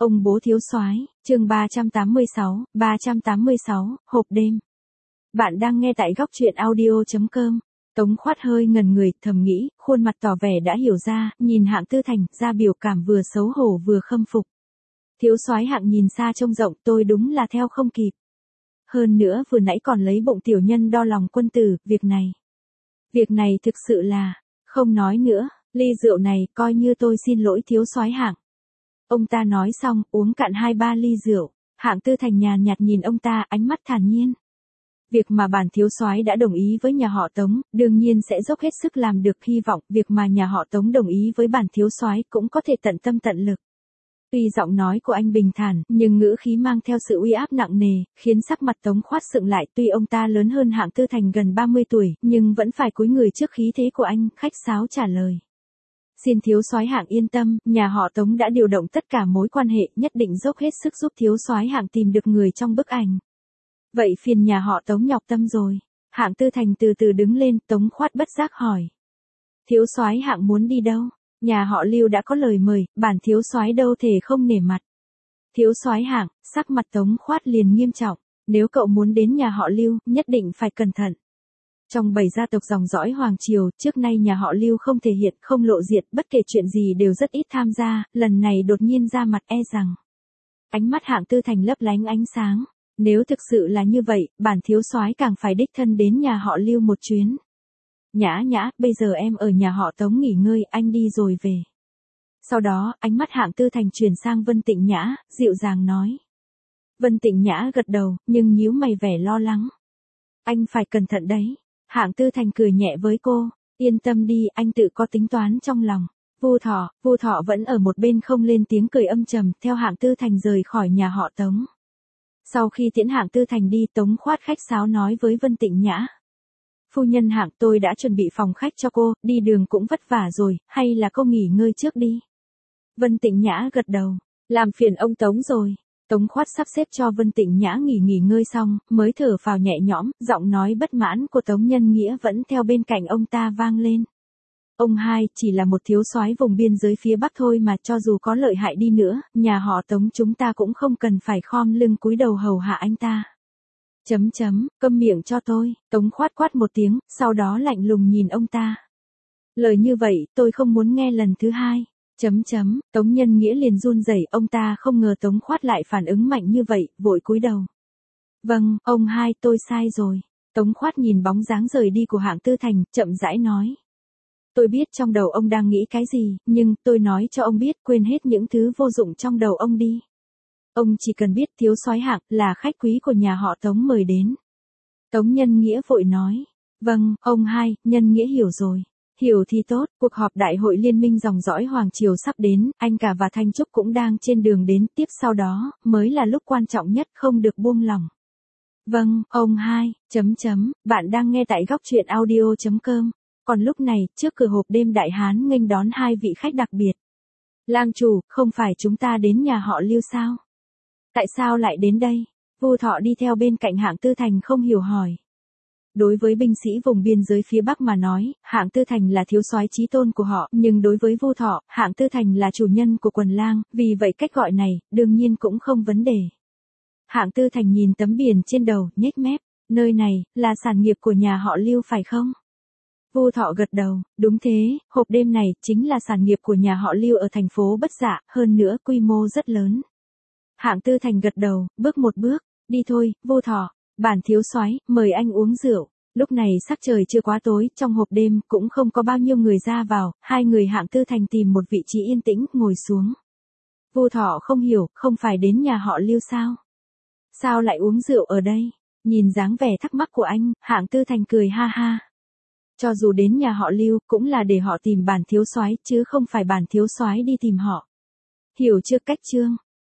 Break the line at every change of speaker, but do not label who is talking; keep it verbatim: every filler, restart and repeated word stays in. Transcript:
Ông bố thiếu soái, chương ba trăm tám mươi sáu, ba trăm tám mươi sáu, hộp đêm. Bạn đang nghe tại góc truyện audio chấm com. Tống Khoát hơi ngần người, thầm nghĩ, khuôn mặt tỏ vẻ đã hiểu ra, nhìn Hạng Tư Thành, ra biểu cảm vừa xấu hổ vừa khâm phục. Thiếu soái Hạng nhìn xa trông rộng, tôi đúng là theo không kịp. Hơn nữa vừa nãy còn lấy bụng tiểu nhân đo lòng quân tử, việc này. Việc này thực sự là, không nói nữa, ly rượu này coi như tôi xin lỗi thiếu soái Hạng. Ông ta nói xong, uống cạn hai ba ly rượu, Hạng Tư Thành nhàn nhạt nhìn ông ta, ánh mắt thản nhiên. Việc mà bản thiếu soái đã đồng ý với nhà họ Tống, đương nhiên sẽ dốc hết sức làm được, hy vọng việc mà nhà họ Tống đồng ý với bản thiếu soái cũng có thể tận tâm tận lực. Tuy giọng nói của anh bình thản, nhưng ngữ khí mang theo sự uy áp nặng nề, khiến sắc mặt Tống Khoát sượng lại. Tuy ông ta lớn hơn Hạng Tư Thành gần ba mươi tuổi, nhưng vẫn phải cúi người trước khí thế của anh, khách sáo trả lời. Xin thiếu soái Hạng yên tâm, nhà họ Tống đã điều động tất cả mối quan hệ, nhất định dốc hết sức giúp thiếu soái Hạng tìm được người trong bức ảnh. Vậy phiền nhà họ Tống nhọc tâm rồi. Hạng Tư Thành từ từ đứng lên, Tống Khoát bất giác hỏi. Thiếu soái Hạng muốn đi đâu? Nhà họ Lưu đã có lời mời, bản thiếu soái đâu thể không nể mặt. Thiếu soái Hạng, sắc mặt Tống Khoát liền nghiêm trọng, nếu cậu muốn đến nhà họ Lưu, nhất định phải cẩn thận. Trong bảy gia tộc dòng dõi Hoàng Triều, trước nay nhà họ Lưu không thể hiện, không lộ diện, bất kể chuyện gì đều rất ít tham gia, lần này đột nhiên ra mặt e rằng. Ánh mắt Hạng Tư Thành lấp lánh ánh sáng, nếu thực sự là như vậy, bản thiếu soái càng phải đích thân đến nhà họ Lưu một chuyến. Nhã nhã, bây giờ em ở nhà họ Tống nghỉ ngơi, anh đi rồi về. Sau đó, ánh mắt Hạng Tư Thành chuyển sang Vân Tịnh Nhã, dịu dàng nói. Vân Tịnh Nhã gật đầu, nhưng nhíu mày vẻ lo lắng. Anh phải cẩn thận đấy. Hạng Tư Thành cười nhẹ với cô, yên tâm đi, anh tự có tính toán trong lòng. Vu Thọ, Vu Thọ vẫn ở một bên không lên tiếng, cười âm trầm, theo Hạng Tư Thành rời khỏi nhà họ Tống. Sau khi tiễn Hạng Tư Thành đi, Tống Khoát khách sáo nói với Vân Tịnh Nhã. Phu nhân Hạng, tôi đã chuẩn bị phòng khách cho cô, đi đường cũng vất vả rồi, hay là cô nghỉ ngơi trước đi. Vân Tịnh Nhã gật đầu, làm phiền ông Tống rồi. Tống Khoát sắp xếp cho Vân Tịnh Nhã nghỉ nghỉ ngơi xong, mới thở phào nhẹ nhõm, giọng nói bất mãn của Tống Nhân Nghĩa vẫn theo bên cạnh ông ta vang lên. Ông hai, chỉ là một thiếu soái vùng biên giới phía Bắc thôi mà, cho dù có lợi hại đi nữa, nhà họ Tống chúng ta cũng không cần phải khom lưng cúi đầu hầu hạ anh ta. Chấm chấm, câm miệng cho tôi, Tống Khoát quát một tiếng, sau đó lạnh lùng nhìn ông ta. Lời như vậy, tôi không muốn nghe lần thứ hai. Chấm chấm, Tống Nhân Nghĩa liền run rẩy, ông ta không ngờ Tống Khoát lại phản ứng mạnh như vậy, vội cúi đầu. Vâng, ông hai, tôi sai rồi. Tống Khoát nhìn bóng dáng rời đi của Hạng Tư Thành, chậm rãi nói. Tôi biết trong đầu ông đang nghĩ cái gì, nhưng tôi nói cho ông biết, quên hết những thứ vô dụng trong đầu ông đi. Ông chỉ cần biết thiếu soái Hạng là khách quý của nhà họ Tống mời đến. Tống Nhân Nghĩa vội nói. Vâng, ông hai, Nhân Nghĩa hiểu rồi. Hiểu thì tốt, cuộc họp đại hội liên minh dòng dõi Hoàng Triều sắp đến, anh cả và Thanh Trúc cũng đang trên đường đến, tiếp sau đó, mới là lúc quan trọng nhất, không được buông lỏng. Vâng, ông hai, chấm chấm, bạn đang nghe tại góc truyện audio chấm com. Còn lúc này, trước cửa hộp đêm Đại Hán nghênh đón hai vị khách đặc biệt. Lang chủ, không phải chúng ta đến nhà họ Lưu sao? Tại sao lại đến đây? Vu Thọ đi theo bên cạnh Hạng Tư Thành không hiểu hỏi. Đối với binh sĩ vùng biên giới phía Bắc mà nói, Hạng Tư Thành là thiếu soái chí tôn của họ, nhưng đối với Vu Thọ, Hạng Tư Thành là chủ nhân của quần lang, vì vậy cách gọi này, đương nhiên cũng không vấn đề. Hạng Tư Thành nhìn tấm biển trên đầu, nhếch mép, nơi này, là sản nghiệp của nhà họ Lưu phải không? Vu Thọ gật đầu, đúng thế, hộp đêm này, chính là sản nghiệp của nhà họ Lưu ở thành phố Bất Dạ, hơn nữa quy mô rất lớn. Hạng Tư Thành gật đầu, bước một bước, đi thôi, Vu Thọ. Bản thiếu soái, mời anh uống rượu. Lúc này sắc trời chưa quá tối, trong hộp đêm cũng không có bao nhiêu người ra vào, hai người Hạng Tư Thành tìm một vị trí yên tĩnh, ngồi xuống. Vu Thọ không hiểu, không phải đến nhà họ Lưu sao? Sao lại uống rượu ở đây? Nhìn dáng vẻ thắc mắc của anh, Hạng Tư Thành cười ha ha. Cho dù đến nhà họ Lưu, cũng là để họ tìm bản thiếu soái, chứ không phải bản thiếu soái đi tìm họ. Hiểu chưa cách chương?